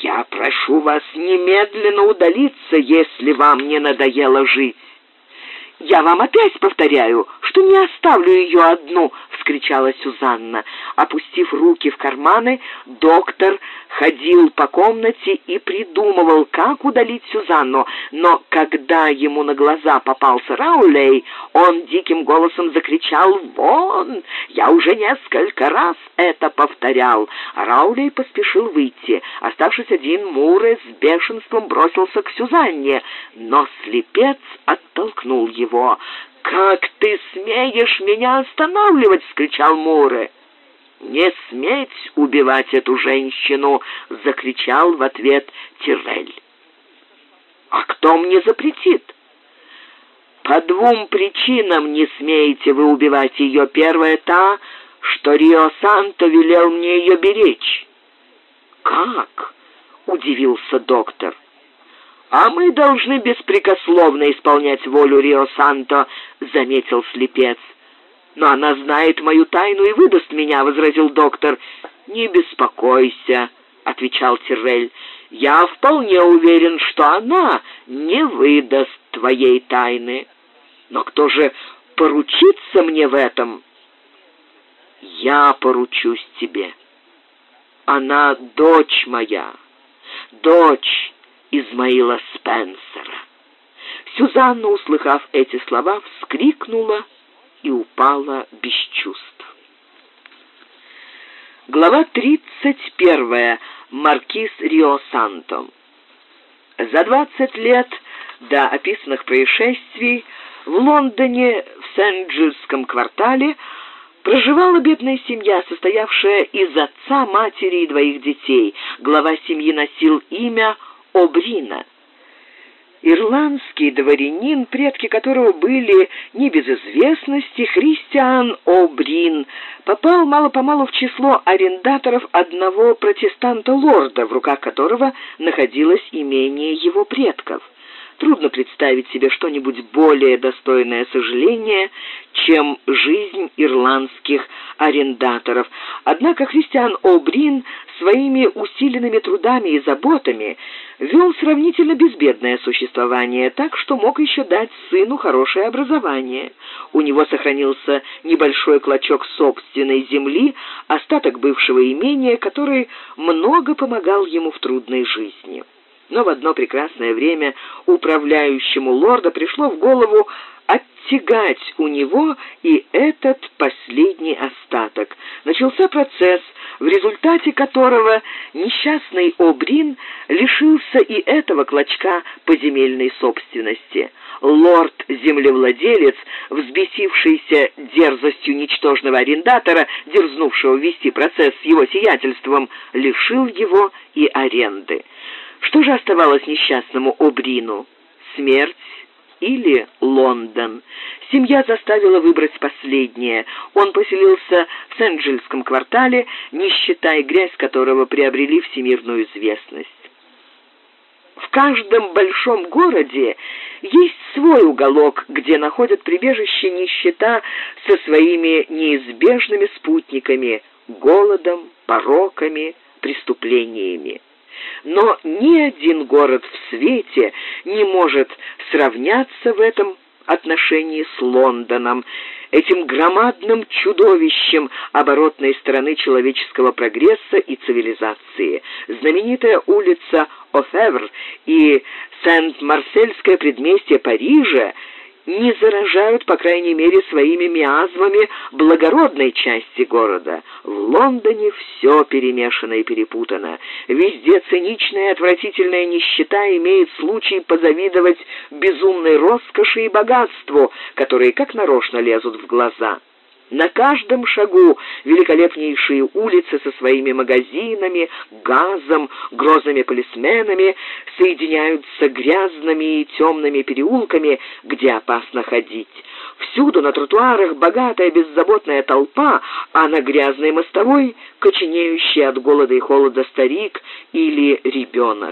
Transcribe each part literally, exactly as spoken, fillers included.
Я прошу вас немедленно удалиться, если вам не надоело жить». «Я вам опять повторяю, что не оставлю ее одну!» — вскричала Сюзанна. Опустив руки в карманы, доктор ходил по комнате и придумывал, как удалить Сюзанну, но когда ему на глаза попался Раулей, он диким голосом закричал: «Вон! Я уже несколько раз это повторял!» Раулей поспешил выйти. Оставшись один, Муре с бешенством бросился к Сюзанне, но слепец оттолкнул его. «Как ты смеешь меня останавливать?» — вскричал Муре. «Не сметь убивать эту женщину!» — закричал в ответ Тиррель. «А кто мне запретит?» «По двум причинам не смеете вы убивать ее. Первая та, что Рио-Санто велел мне ее беречь». «Как?» — удивился доктор. «А мы должны беспрекословно исполнять волю Рио-Санто», — заметил слепец. «Но она знает мою тайну и выдаст меня», — возразил доктор. «Не беспокойся», — отвечал Тиррель. «Я вполне уверен, что она не выдаст твоей тайны. Но кто же поручится мне в этом?» «Я поручусь тебе. Она дочь моя, дочь Измаила Спенсера». Сюзанна, услыхав эти слова, вскрикнула и упала без чувств. Глава тридцать первая. Маркиз Рио-Санто. За двадцать лет до описанных происшествий в Лондоне, в Сент-Джильском квартале, проживала бедная семья, состоявшая из отца, матери и двоих детей. Глава семьи носил имя О'Брина. Ирландский дворянин, предки которого были не без известности, Христиан О'Брин, попал мало-помалу в число арендаторов одного протестанта-лорда, в руках которого находилось имение его предков. Трудно представить себе что-нибудь более достойное сожаления, чем жизнь ирландских арендаторов. Однако Христиан О'Брин своими усиленными трудами и заботами вел сравнительно безбедное существование, так что мог еще дать сыну хорошее образование. У него сохранился небольшой клочок собственной земли, остаток бывшего имения, который много помогал ему в трудной жизни. Но в одно прекрасное время управляющему лорда пришло в голову оттягать у него и этот последний остаток. Начался процесс, в результате которого несчастный О'Брин лишился и этого клочка поземельной собственности. Лорд-землевладелец, взбесившийся дерзостью ничтожного арендатора, дерзнувшего вести процесс с его сиятельством, лишил его и аренды. Что же оставалось несчастному О'Брину? Смерть или Лондон? Семья заставила выбрать последнее. Он поселился в Сент-Джильском квартале, нищета и грязь которого приобрели всемирную известность. В каждом большом городе есть свой уголок, где находят прибежище нищета со своими неизбежными спутниками – голодом, пороками, преступлениями. Но ни один город в свете не может сравняться в этом отношении с Лондоном, этим громадным чудовищем оборотной стороны человеческого прогресса и цивилизации. Знаменитая улица О'Февр и Сент-Марсельское предместье Парижа не заражают, по крайней мере, своими миазмами благородной части города. В Лондоне все перемешано и перепутано. Везде циничная и отвратительная нищета имеет случай позавидовать безумной роскоши и богатству, которые как нарочно лезут в глаза. На каждом шагу великолепнейшие улицы со своими магазинами, газом, грозными полисменами соединяются грязными и темными переулками, где опасно ходить. Всюду на тротуарах богатая беззаботная толпа, а на грязной мостовой коченеющий от голода и холода старик или ребенок.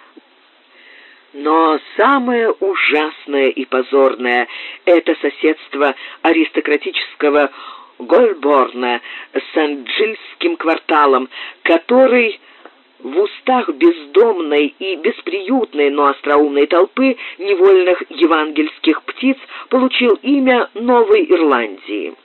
Но самое ужасное и позорное — это соседство аристократического Гольборна с Сент-Джильским кварталом, который в устах бездомной и бесприютной, но остроумной толпы невольных евангельских птиц получил имя Новой Ирландии.